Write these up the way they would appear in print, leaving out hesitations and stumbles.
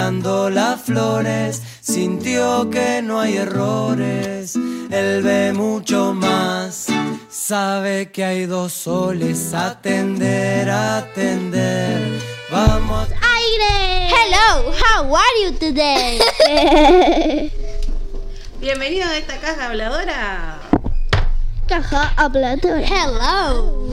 plantando las flores, sintió que no hay errores, él ve mucho más, sabe que hay dos soles, atender, atender, vamos. ¡Aire! Hello, how are you today? Bienvenido a esta caja habladora. Caja habladora. Hello.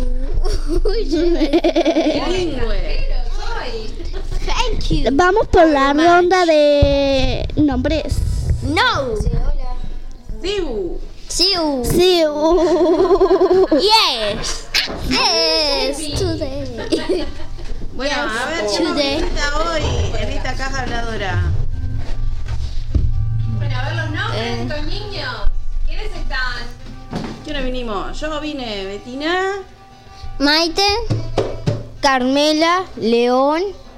Bilingüe. Thank you. Vamos por la ronda de nombres. No. Siu. Siu. Sí. Yes. Yes. Today. Bueno, a ver, ¿qué Today. nos pinta hoy en esta caja habladora? Bueno, a ver los nombres, estos niños. ¿Quiénes están? ¿Quiénes vinimos? Yo vine Betina. Maite. Carmela. León.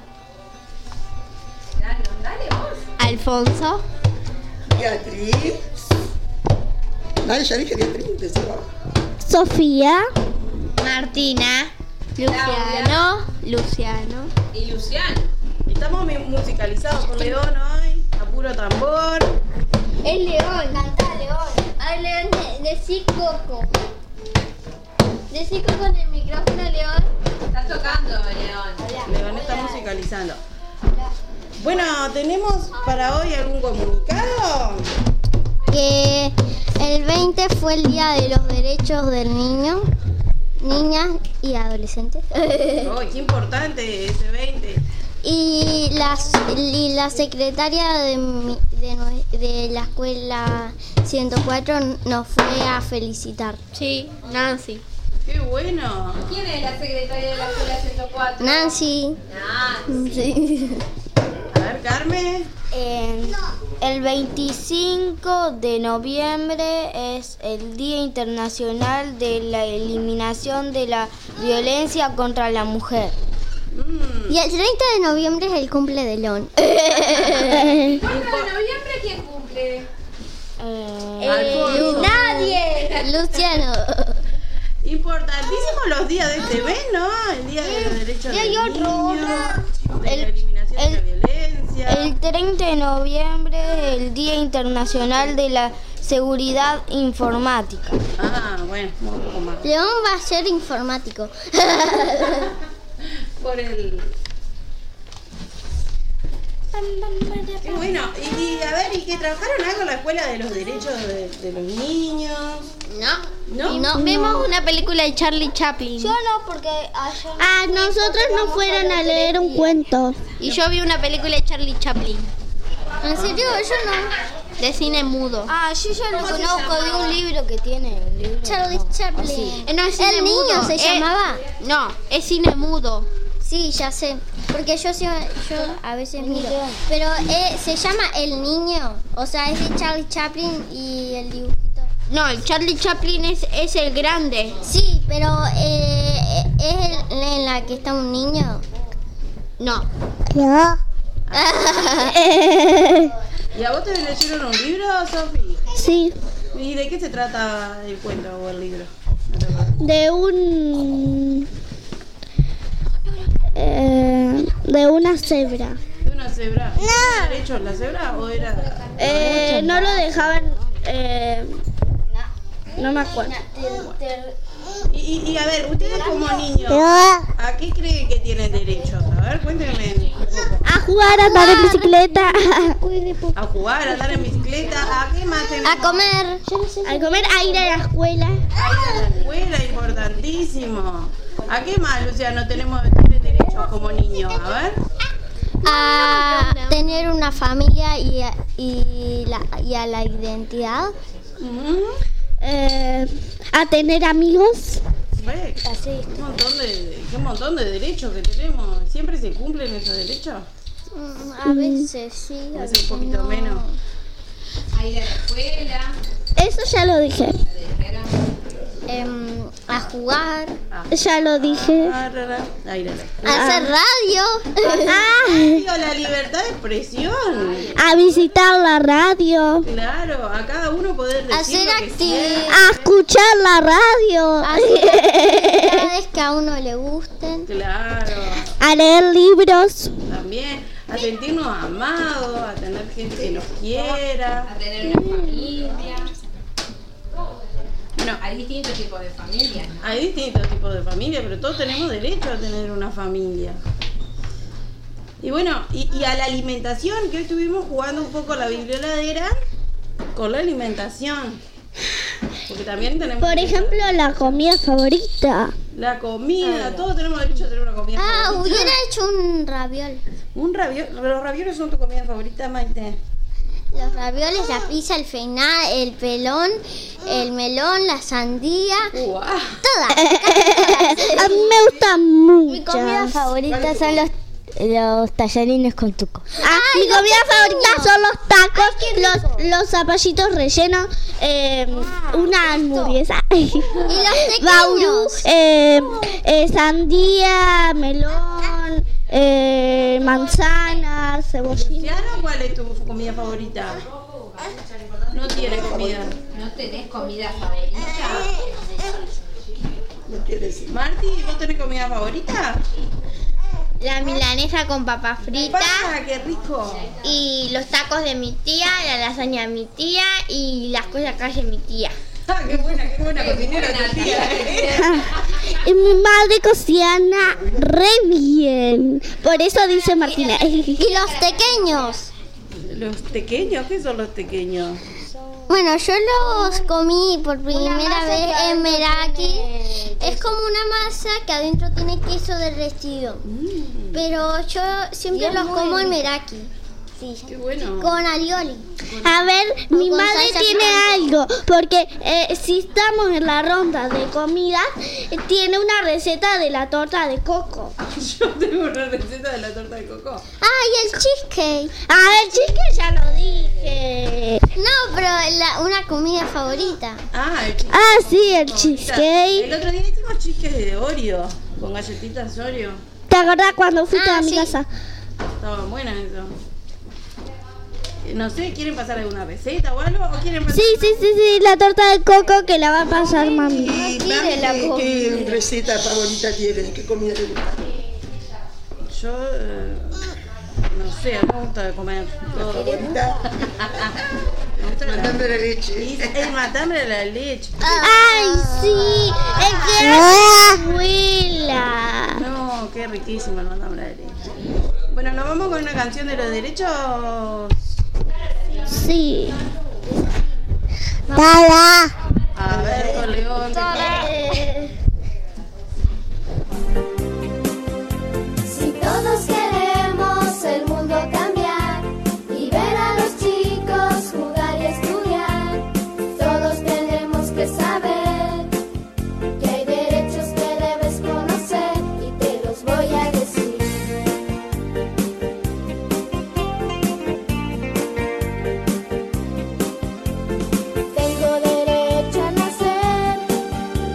Dale vos. Alfonso. Beatriz. Dale, ya dije Beatriz, empezó. Sofía. Martina. Luciano. Luciano. Y Luciano. Estamos musicalizados por León hoy. A puro tambor. Es León. Canta León. Ay, León, decí Coco. Decí Coco en el micrófono, León. Estás tocando, León. León está musicalizando. Bueno, ¿tenemos para hoy algún comunicado? Que el 20 fue el Día de los Derechos del Niño, Niñas y Adolescentes. Oh, qué importante ese 20. Y la secretaria de la escuela 104 nos fue a felicitar. Sí, Nancy. ¡Qué bueno! ¿Quién es la secretaria de la escuela 104? Nancy. Sí. A ver, Carmen. El 25 de noviembre es el Día Internacional de la Eliminación de la Violencia contra la Mujer. Y el 30 de noviembre es el cumple de León. ¿El 4 de noviembre quién cumple? Alfonso. Nadie. Luciano. Importantísimos los días de este mes, ¿no? El Día de los Derechos Y hay del otro, Niño, otro. de la eliminación de la violencia. El 30 de noviembre es el Día Internacional de la Seguridad Informática. Ah, bueno, un poco más. León va a ser informático. Por el... Qué bueno. Y a ver, ¿y que trabajaron algo en la escuela de los derechos de los niños? ¿No? No, vimos una película de Charlie Chaplin. Yo no, porque Nosotros nos fueron a leer un cuento. Y yo vi una película de Charlie Chaplin. ¿En serio? Yo no. De cine mudo. Yo ya lo conozco de un libro que tiene. Charlie Chaplin. No, es cine ¿El niño mudo. se llamaba? No, es cine mudo. Sí, ya sé. Porque yo a veces miro. Pero se llama El Niño. O sea, es de Charlie Chaplin y el dibujito. No, el Charlie Chaplin es el grande. Sí, pero ¿es en la que está un niño? No. No. ¿Y a vos te leyeron un libro, Sofi? Sí, ¿Y de qué se trata el cuento o el libro? de una cebra. ¿De una cebra? ¿Tenía derecho la cebra o era...? No lo dejaban. No me acuerdo. Y a ver, ustedes como niños, ¿a qué creen que tienen derecho? A ver, cuéntenme un poco. A jugar, a andar en bicicleta. A jugar, a andar en bicicleta, ¿a qué más tenemos? A comer. A comer, a ir a la escuela. A ir a la escuela, importantísimo. ¿A qué más, Luciano, tiene derecho como niño? A ver. A tener una familia y a la identidad. A tener amigos. Ve, qué montón de derechos que tenemos. ¿Siempre se cumplen esos derechos? A veces sí, A veces un poquito menos. A ir a la escuela. Eso ya lo dije. A jugar. Ya lo dije. A ir a la A hacer radio. Digo, la libertad de expresión. A visitar la radio. Claro, a cada uno poder decir Hacer lo que siente. A escuchar la radio. Actividades que a uno le gusten. Claro, A leer libros. también. A a sentirnos amados, a tener gente que nos quiera. A tener una familia. Bueno, hay distintos tipos de familias, ¿no? Hay distintos tipos de familia, pero todos tenemos derecho a tener una familia. Y bueno, y a la alimentación, que hoy estuvimos jugando un poco la biblioladera con la alimentación. Porque también tenemos... Por ejemplo, la comida favorita. La comida, todos tenemos derecho a tener una comida favorita. Hubiera hecho un raviol. ¿Los ravioles son tu comida favorita, Maite? Los ravioles, la pizza, el feiná, el pelón, el melón, la sandía. ¡Guau! Todas. A mí me gustan mucho. Mi comida favorita son los tallarines con tuco. Mi comida favorita son los tacos, los zapallitos rellenos, una hamburguesa, Y los bauru, pequeños. sandía, melón, manzana, cebollina. Luciano, ¿cuál es tu comida favorita? No tiene comida. ¿No tenés comida favorita? No quiere decir. Marti, ¿vos tenés comida favorita? La milanesa con papas fritas ¡Papá, qué rico! y los tacos de mi tía, la lasaña de mi tía y las cosas que hace mi tía. ¡Ah, qué buena cocinera tu tía! Y mi madre cocina re bien. Por eso dice Martina. Y los pequeños. ¿Los tequeños? ¿Qué son los tequeños? Bueno, yo los comí por primera vez en Meraki. Es como una masa que adentro tiene queso derretido. Pero yo siempre los como en Meraki. Sí. ¡Qué bueno! Con alioli. A ver, mi con madre salsa tiene picante. algo, porque si estamos en la ronda de comida, tiene una receta de la torta de coco. Yo tengo una receta de la torta de coco. Y el cheesecake. El cheesecake ya lo dije. No, pero una comida favorita. El cheesecake. Sí, el El cheesecake. otro día hicimos cheesecake de Oreo, con galletitas Oreo. ¿Te acordás cuando fuiste a mi sí. casa? Estaban buenas eso. No sé, ¿quieren pasar alguna receta o algo? ¿O quieren pasar? Sí, la torta de coco que la va a pasar mami. ¿Y Mami, qué receta favorita tiene? ¿Qué comida le gusta? Yo, no sé, a mí me gusta comer todo. ¿Favorita? Me gusta Mandando la leche. el matambre de la leche. ¡Ay, sí! ¡El que hace mi abuela! No, qué riquísimo el matambre de la leche. Bueno, nos vamos con una canción de los derechos. Sí. A ver, con León. Si todos queremos el mundo cambiar y ver a los chicos jugar y estudiar, todos tenemos que saber que hay derechos que debes conocer y te los voy a decir. Tengo derecho a nacer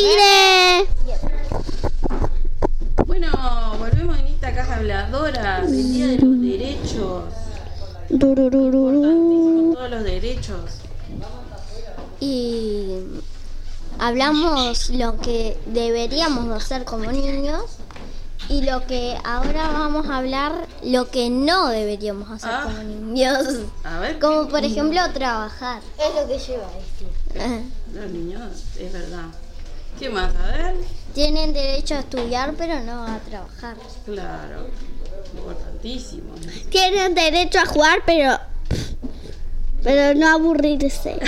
tigre. Bueno, volvemos en esta caja habladora del Día de los Derechos. Importantísimo, todos los derechos. Y hablamos lo que deberíamos hacer como niños y lo que ahora vamos a hablar lo que no deberíamos hacer como niños. A ver. Como por ejemplo trabajar. Es lo que yo iba a decir. Los niños, es verdad. ¿Qué más? A ver. Tienen derecho a estudiar pero no a trabajar. Claro. Importantísimo. Tienen derecho a jugar, pero no aburrirse.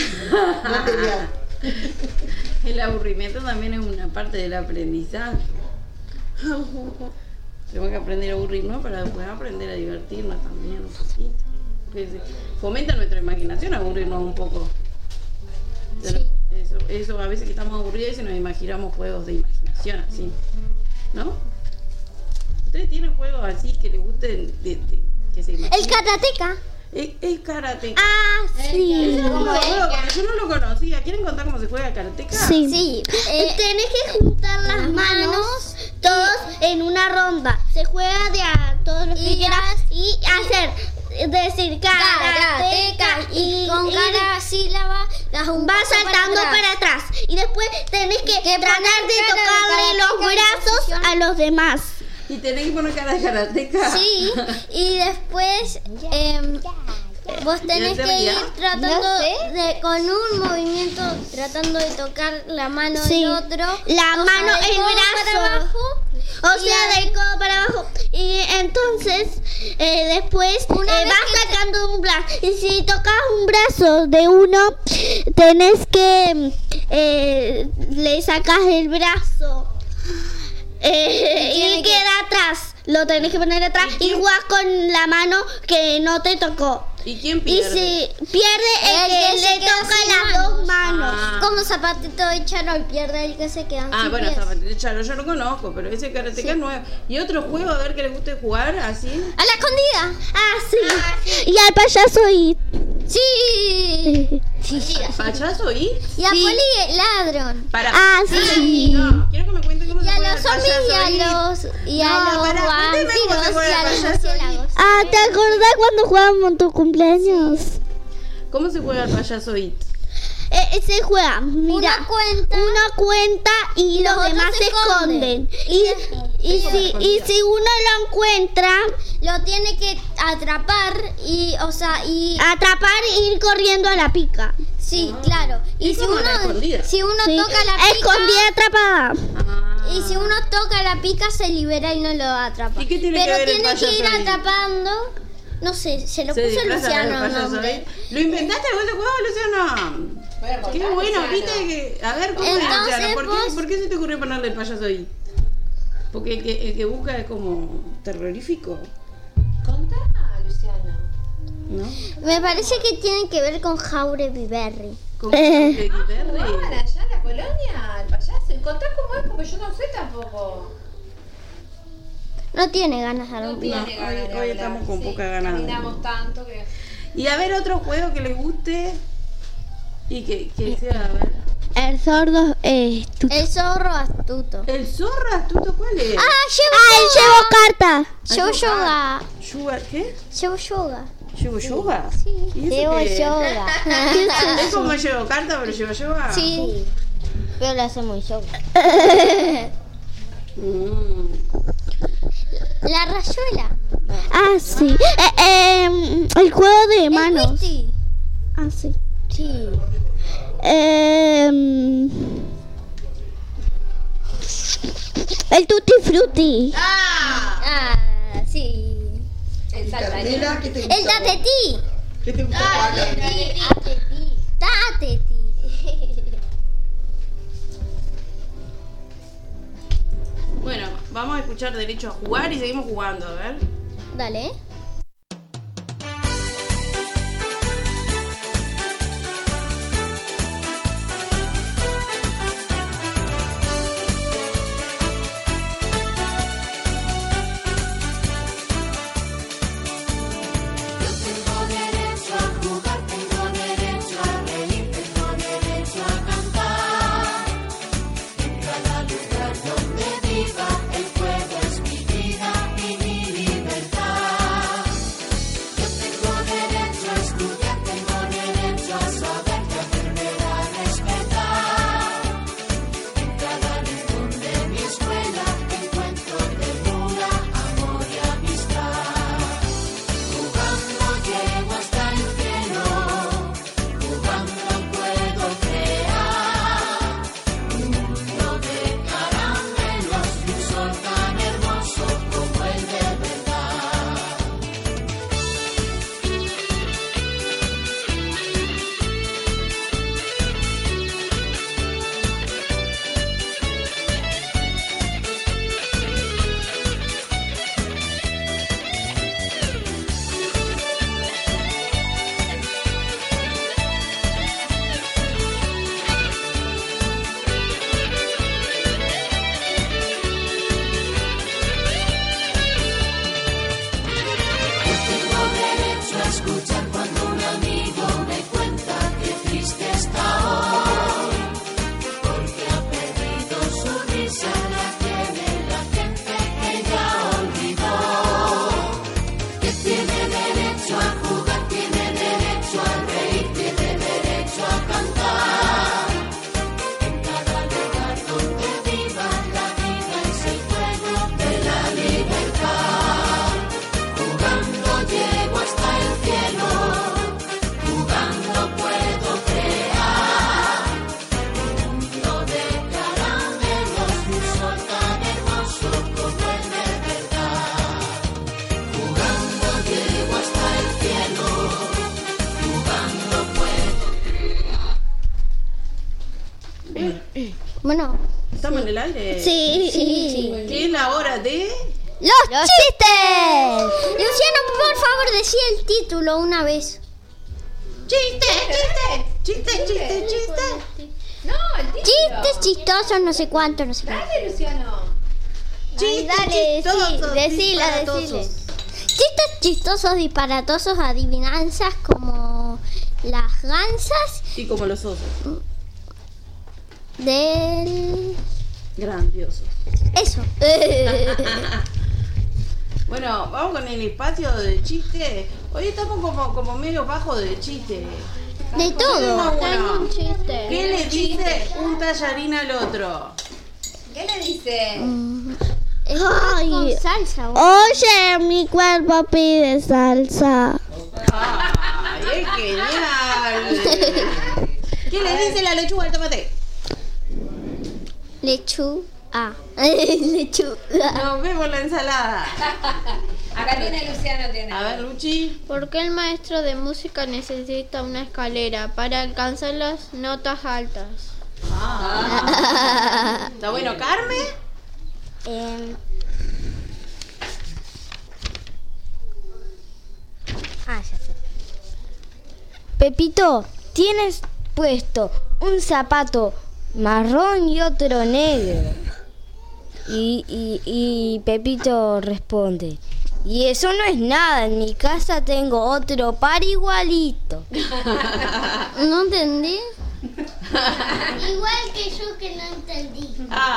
El aburrimiento también es una parte del aprendizaje. Tenemos que aprender a aburrirnos para después aprender a divertirnos también un poquito. Porque fomenta nuestra imaginación aburrirnos un poco. Sí. Eso a veces que estamos aburridos y nos imaginamos juegos de imaginación así, ¿no? ¿Ustedes tienen juegos así que les gusten que se imaginen? El karateka. El karate. Sí. Porque yo no lo conocía. ¿Quieren contar cómo se juega karateka? Sí. Tenés que juntar las manos todos en una ronda. Se juega de a todos los que quieras y decir karateka y con cada sílaba vas saltando para atrás y después tenés que tratar de tocarle los brazos a los demás. Y tenés que poner cara de karateka. Sí, y después vos tenés que ir tratando con un movimiento, tratando de tocar la mano del otro. La mano, el brazo. Para abajo. O sea, del codo para abajo. Y entonces, después vas sacando un brazo. Y si tocas un brazo de uno, tenés que le sacas el brazo. Y queda atrás. Lo tenés que poner atrás y jugás con la mano que no te tocó. ¿Y quién pierde? Y si pierde el que le toca las dos manos. Como Zapatito de Charo y pierde el que se queda. Bueno, Zapatito de Charo yo lo conozco, pero ese karateka es nuevo. ¿Y otro juego, a ver, que les guste jugar así? ¡A la escondida! Sí. Y al payaso y... Sí. ¿Payaso y? Y a Poli el ladrón. Sí. No, quiero que me cuenten cómo Y se a juega los el payaso zombies y a los vampiros y a los murciélagos. ¿Te acordás cuando jugábamos tu cumpleaños? ¿Cómo se juega el payaso it? Se juega, mira, una cuenta y los demás se esconden. Y si uno lo encuentra, lo tiene que atrapar atrapar e ir corriendo a la pica. Sí, claro. Y si uno toca la pica, escondida, atrapada. Y si uno toca la pica se libera y no lo atrapa. ¿Y qué tiene que ver el payaso que ir ahí? atrapando. No sé, se lo puso Luciano el nombre. ¿Lo inventaste vos el juego, Luciano? Qué bueno, viste que... A ver, ¿cómo es, Luciano? ¿Por qué se te ocurrió ponerle el payaso ahí? Porque el que busca es como terrorífico. Contá, Luciano. ¿No? Me parece que tiene que ver con Jauregui Berry. ¿Con Jauregui Berry? ¿Jugaban allá en la colonia, el payaso? Contá cómo es, porque yo no sé tampoco. No tiene ganas de romper. Hoy estamos con poca ganas. Caminamos tanto que... Y a ver, otro juego que les guste y que sea, a ver. El sordo El zorro astuto. ¿El zorro astuto cuál es? llevo carta. Llevo yoga. ¿Qué? Llevo yoga. ¿Llevo yoga? Sí. Llevo yoga. Es como llevo carta, pero llevo yoga. Sí. Pero lo hacemos yoga. La rayuela. Sí. El juego de manos. Sí. Sí. Sí. El tutti frutti. Sí. El saltarín. El tatetí. ¿Qué te gusta? Tatetí. Bueno, vamos a escuchar Derecho a Jugar y seguimos jugando, a ver. Dale. Tengo derecho a reír, tengo derecho a cantar. Bueno. ¿Estamos en el aire? Sí. ¿Qué es la hora de...? ¡Los chistes! Luciano, por favor, decí el título una vez. ¡Chiste! No, el título. Chistes chistosos, no sé cuánto, no sé qué. Dale, Luciano. Dale, decile. Chistes chistosos, disparatosos, adivinanzas como las gansas Y como los osos. del... Grandiosos. Eso. Bueno, vamos con el espacio de chiste. Hoy estamos como medio bajo de chiste. De todo. Tengo un chiste. ¿Qué le dice un tallarín al otro? ¿Qué le dice? Ay, con salsa. Oye, mi cuerpo pide salsa. ¡Ay, es genial! ¿Qué le dice la lechuga al tomate? Lechuga. Nos vemos la ensalada. Acá tiene Luciano, tiene. A ver, Luchi. ¿Por qué el maestro de música necesita una escalera para alcanzar las notas altas? ¿Está bueno, Carmen? Ya sé. Pepito, tienes puesto un zapato marrón y otro negro. Y Pepito responde: y eso no es nada, en mi casa tengo otro par igualito. ¿No entendí? Igual que yo que no entendí.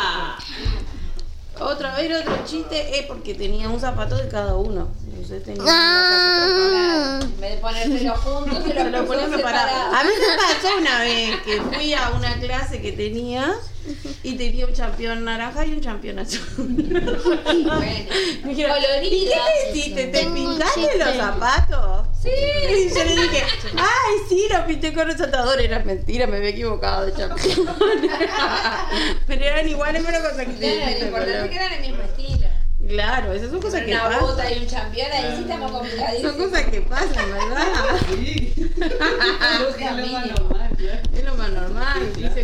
Otro chiste es porque tenía un zapato de cada uno. Entonces tenía En vez de ponértelo juntos, se se lo lo ponía puso separado. separado. A mí me pasó una vez que fui a una clase que tenía y tenía un champión naranja y un champión azul. Bueno, Me dijeron, colorida. ¿y qué le hiciste? ¿Te Tengo un pintaste chiste. los zapatos? Sí. Y yo le dije, ay, sí, los pinté con resaltador. Era mentira, me había equivocado de champión. Pero eran iguales, pero cosas que Claro, lo importante es que eran el mismo estilo. Claro, esas son cosas que Una pasan. bota y un champión, ahí sí estamos Son complicadísimos. cosas que pasan, ¿verdad? Es lo más normal. Dice,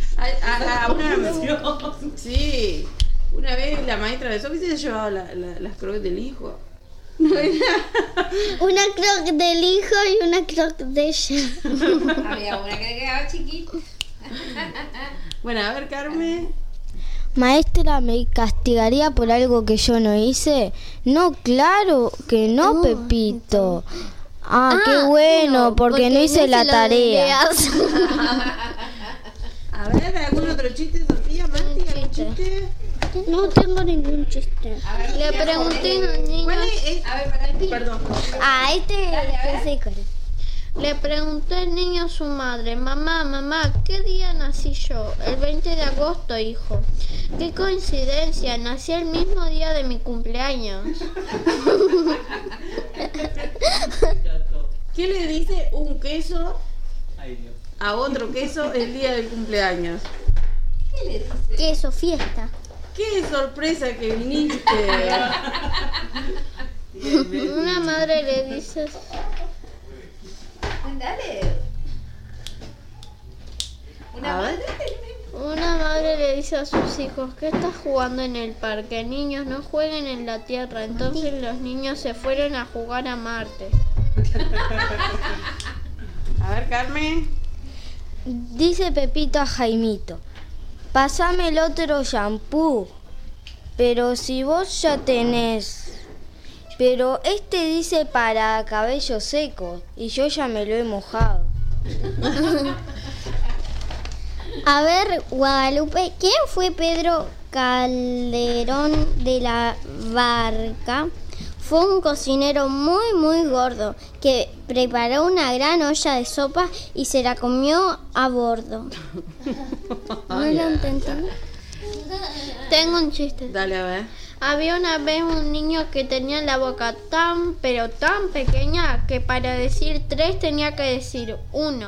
sí, una vez la maestra de Sophie se llevaba las croquetas del hijo. Una croc del hijo y una croc de ella. Había una que le quedaba chiquita. Bueno, a ver, Carmen. Maestra, ¿me castigaría por algo que yo no hice? No, claro que no, Pepito. Qué bueno, porque no hice la tarea. A ver, ¿algún otro chiste, Sofía, Mati? ¿Algún chiste? No tengo ningún chiste. A ver, Le pregunté a un niño. ¿Cuál es? A ver, para el Perdón. Le preguntó el niño a su madre: mamá, ¿qué día nací yo? El 20 de agosto, hijo. Qué coincidencia, nací el mismo día de mi cumpleaños. ¿Qué le dice un queso a otro queso el día del cumpleaños? Queso, fiesta. ¡Qué sorpresa que viniste! Una madre le dice: Dale. Una madre le dice a sus hijos: ¿qué estás jugando en el parque? Niños, no jueguen en la tierra. Entonces los niños se fueron a jugar a Marte. A ver, Carmen. Dice Pepito a Jaimito: pásame el otro shampoo. Pero si vos ya tenés. Pero este dice para cabello seco y yo ya me lo he mojado. A ver, Guadalupe, ¿quién fue Pedro Calderón de la Barca? Fue un cocinero muy gordo que preparó una gran olla de sopa y se la comió a bordo. ¿No lo entendí? Tengo un chiste. Dale, a ver. Había una vez un niño que tenía la boca tan pequeña que para decir 3 tenía que decir 1.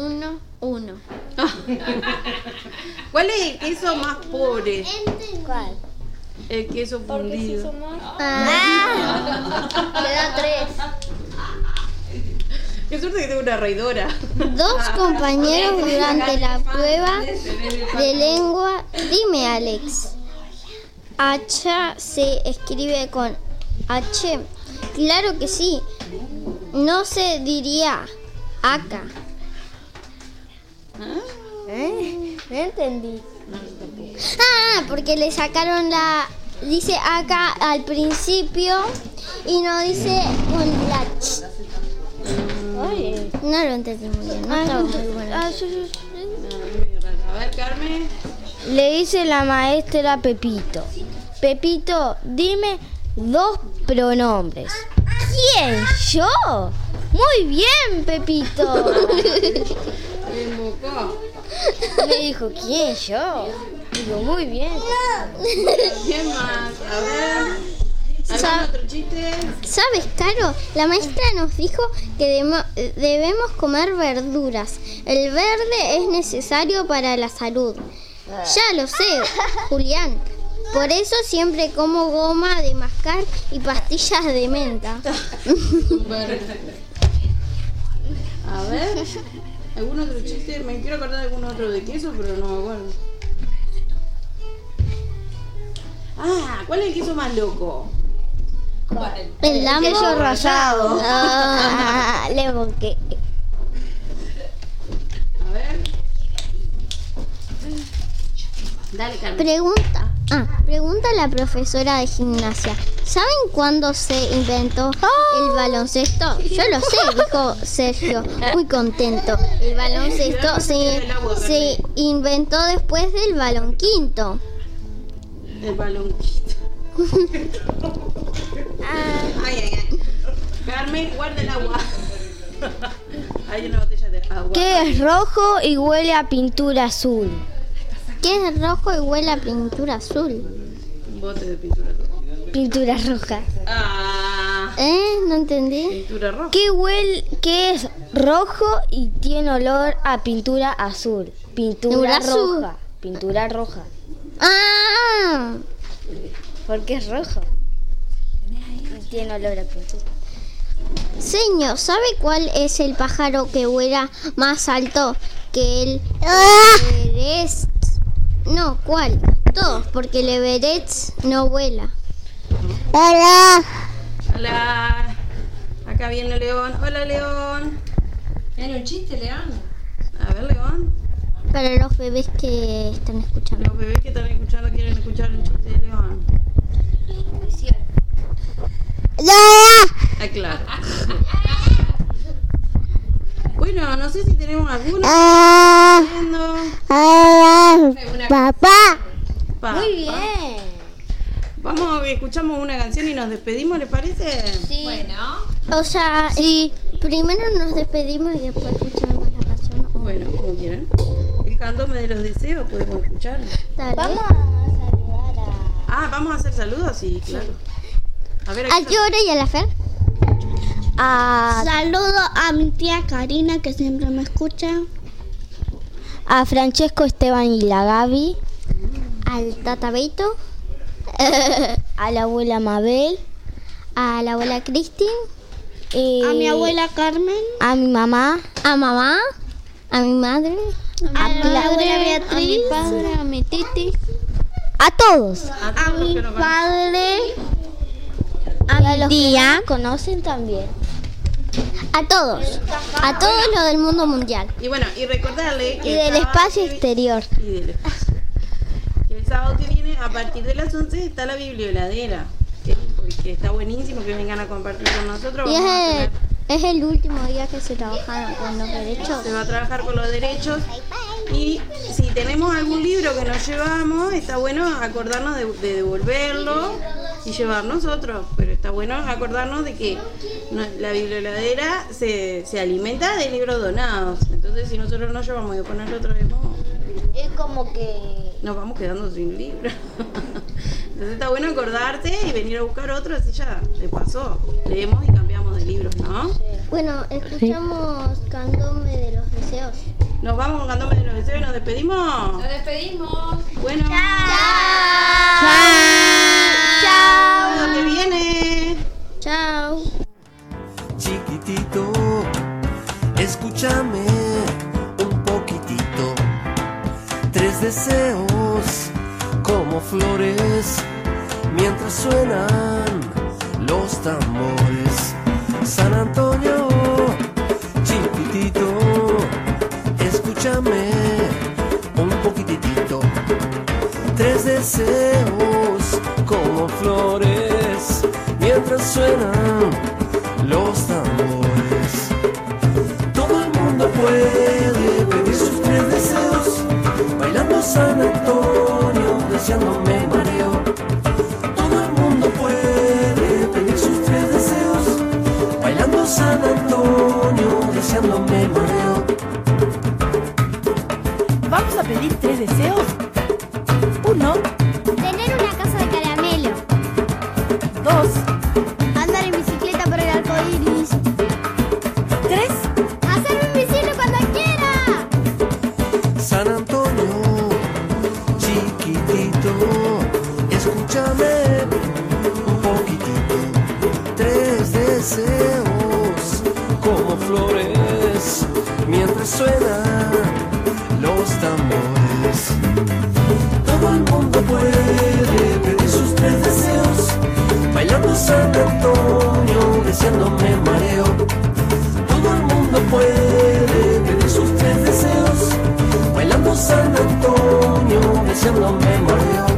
¿Cuál es el queso más pobre? ¿Cuál? El queso fundido. Le da 3. Qué suerte que tengo una reidora. Dos compañeros durante la prueba de lengua. Dime, Alex. Hacha se escribe con H. Claro que sí. No se diría acá. No entendí. Porque le sacaron la... Dice acá al principio y no dice con la ch. No lo entendí muy bien. No estaba muy bueno. A ver, Carmen. Le dice la maestra a Pepito. Pepito, dime 2 pronombres. ¿Quién? ¿Yo? Muy bien, Pepito. Me dijo, ¿quién? ¿Yo? Digo, muy bien. ¿Quién más? A ver. ¿Algún otro chiste? ¿Sabes, Caro? La maestra nos dijo que debemos comer verduras. El verde es necesario para la salud. Ya lo sé, Julián. Por eso siempre como goma de mascar y pastillas de menta. A ver. ¿Algún otro chiste? Me quiero acordar de algún otro de queso, pero no me acuerdo. ¿Cuál es el queso más loco? El Lambo. Queso rallado. Le busqué. A ver. Dale, Carmen. Pregunta la profesora de gimnasia. ¿Saben cuándo se inventó el baloncesto? Yo lo sé, dijo Sergio, muy contento. El baloncesto se inventó después del balón quinto. El balón quinto. Ay. Carmen, guarda el agua. Hay una botella de agua. ¿Qué es rojo y huele a pintura azul? ¿Qué es rojo y huele a pintura azul? Un bote de pintura azul. Pintura roja. No entendí. Pintura roja. ¿Qué es rojo y tiene olor a pintura azul? Pintura roja. Pintura roja. Porque es rojo. Y tiene olor a pintura. Señor, ¿sabe cuál es el pájaro que vuela más alto que el Everest? No, ¿cuál? Todos, porque el Everest no vuela. Hola. Hola. Acá viene León. Hola, León. ¿Tiene un chiste, León? A ver, León. Para los bebés que están escuchando. Los bebés que están escuchando quieren escuchar un chiste de León. Claro. Bueno, no sé si tenemos alguno. Papá. Muy bien. Vamos, escuchamos una canción y nos despedimos, ¿les parece? Sí. Bueno. O sea, sí. Primero nos despedimos y después escuchamos la canción. Bueno, como quieran. El candombe de los deseos, podemos escuchar. Dale. Vamos a saludar a... ¿Vamos a hacer saludos? Sí, claro. A ver, ¿A qué hora y a la Fer? Saludo a mi tía Karina, que siempre me escucha. A Francesco, Esteban y la Gaby. Al Tatabeito. A la abuela Mabel. A la abuela Cristin. A mi abuela Carmen. A mi mamá. A mamá. A mi madre. A mi abuela Beatriz. A mi padre, a mi titi. A todos. A mi padre. A los tía. Que conocen también. A todos los del mundo mundial. Y bueno, y recordarle que Y del espacio exterior. Y del espacio. Que el sábado que viene, a partir de las 11, está la biblioladera. Que está buenísimo, que vengan a compartir con nosotros. Y Vamos a tener- es el último día que se trabajan con los derechos. Se va a trabajar con los derechos. Y si tenemos algún libro que nos llevamos, está bueno acordarnos de devolverlo y llevarnos otro. Pero está bueno acordarnos de que la biblioladera se alimenta de libros donados. Entonces, si nosotros nos llevamos y después nosotros Es como que... nos vamos quedando sin libros. Entonces está bueno acordarte y venir a buscar otro, así ya te pasó. Leemos y cambiamos de libros, ¿no? Bueno, escuchamos Candombe de los Deseos. Nos vamos con Candombe de los Deseos y nos despedimos. Nos despedimos. Bueno. Chao. Lo que viene. Chao. Chiquitito, escúchame un poquitito. 3 deseos como flores mientras suenan los tambores. San Antonio, chiquitito, escúchame un poquitito. 3 deseos como flores mientras suenan los tambores. Todo el mundo puede pedir sus 3 deseos, bailando San Antonio, deseándome mareo. Todo el mundo puede pedir sus 3 deseos, bailando San Antonio, deseándome mareo. Vamos a pedir 3 deseos. 1. Tener una casa de caramelo. 2. Andar en bicicleta por el arco iris. 3. Hacerme invisible cuando quiera. San Antonio, chiquitito, escúchame un poquitito. 3 deseos como flores mientras suenan los tambores. Todo el mundo puede pedir sus 3 deseos, bailando San Antonio, deseándome mareo. Todo el mundo puede pedir sus 3 deseos, bailando San Antonio, deseándome mareo.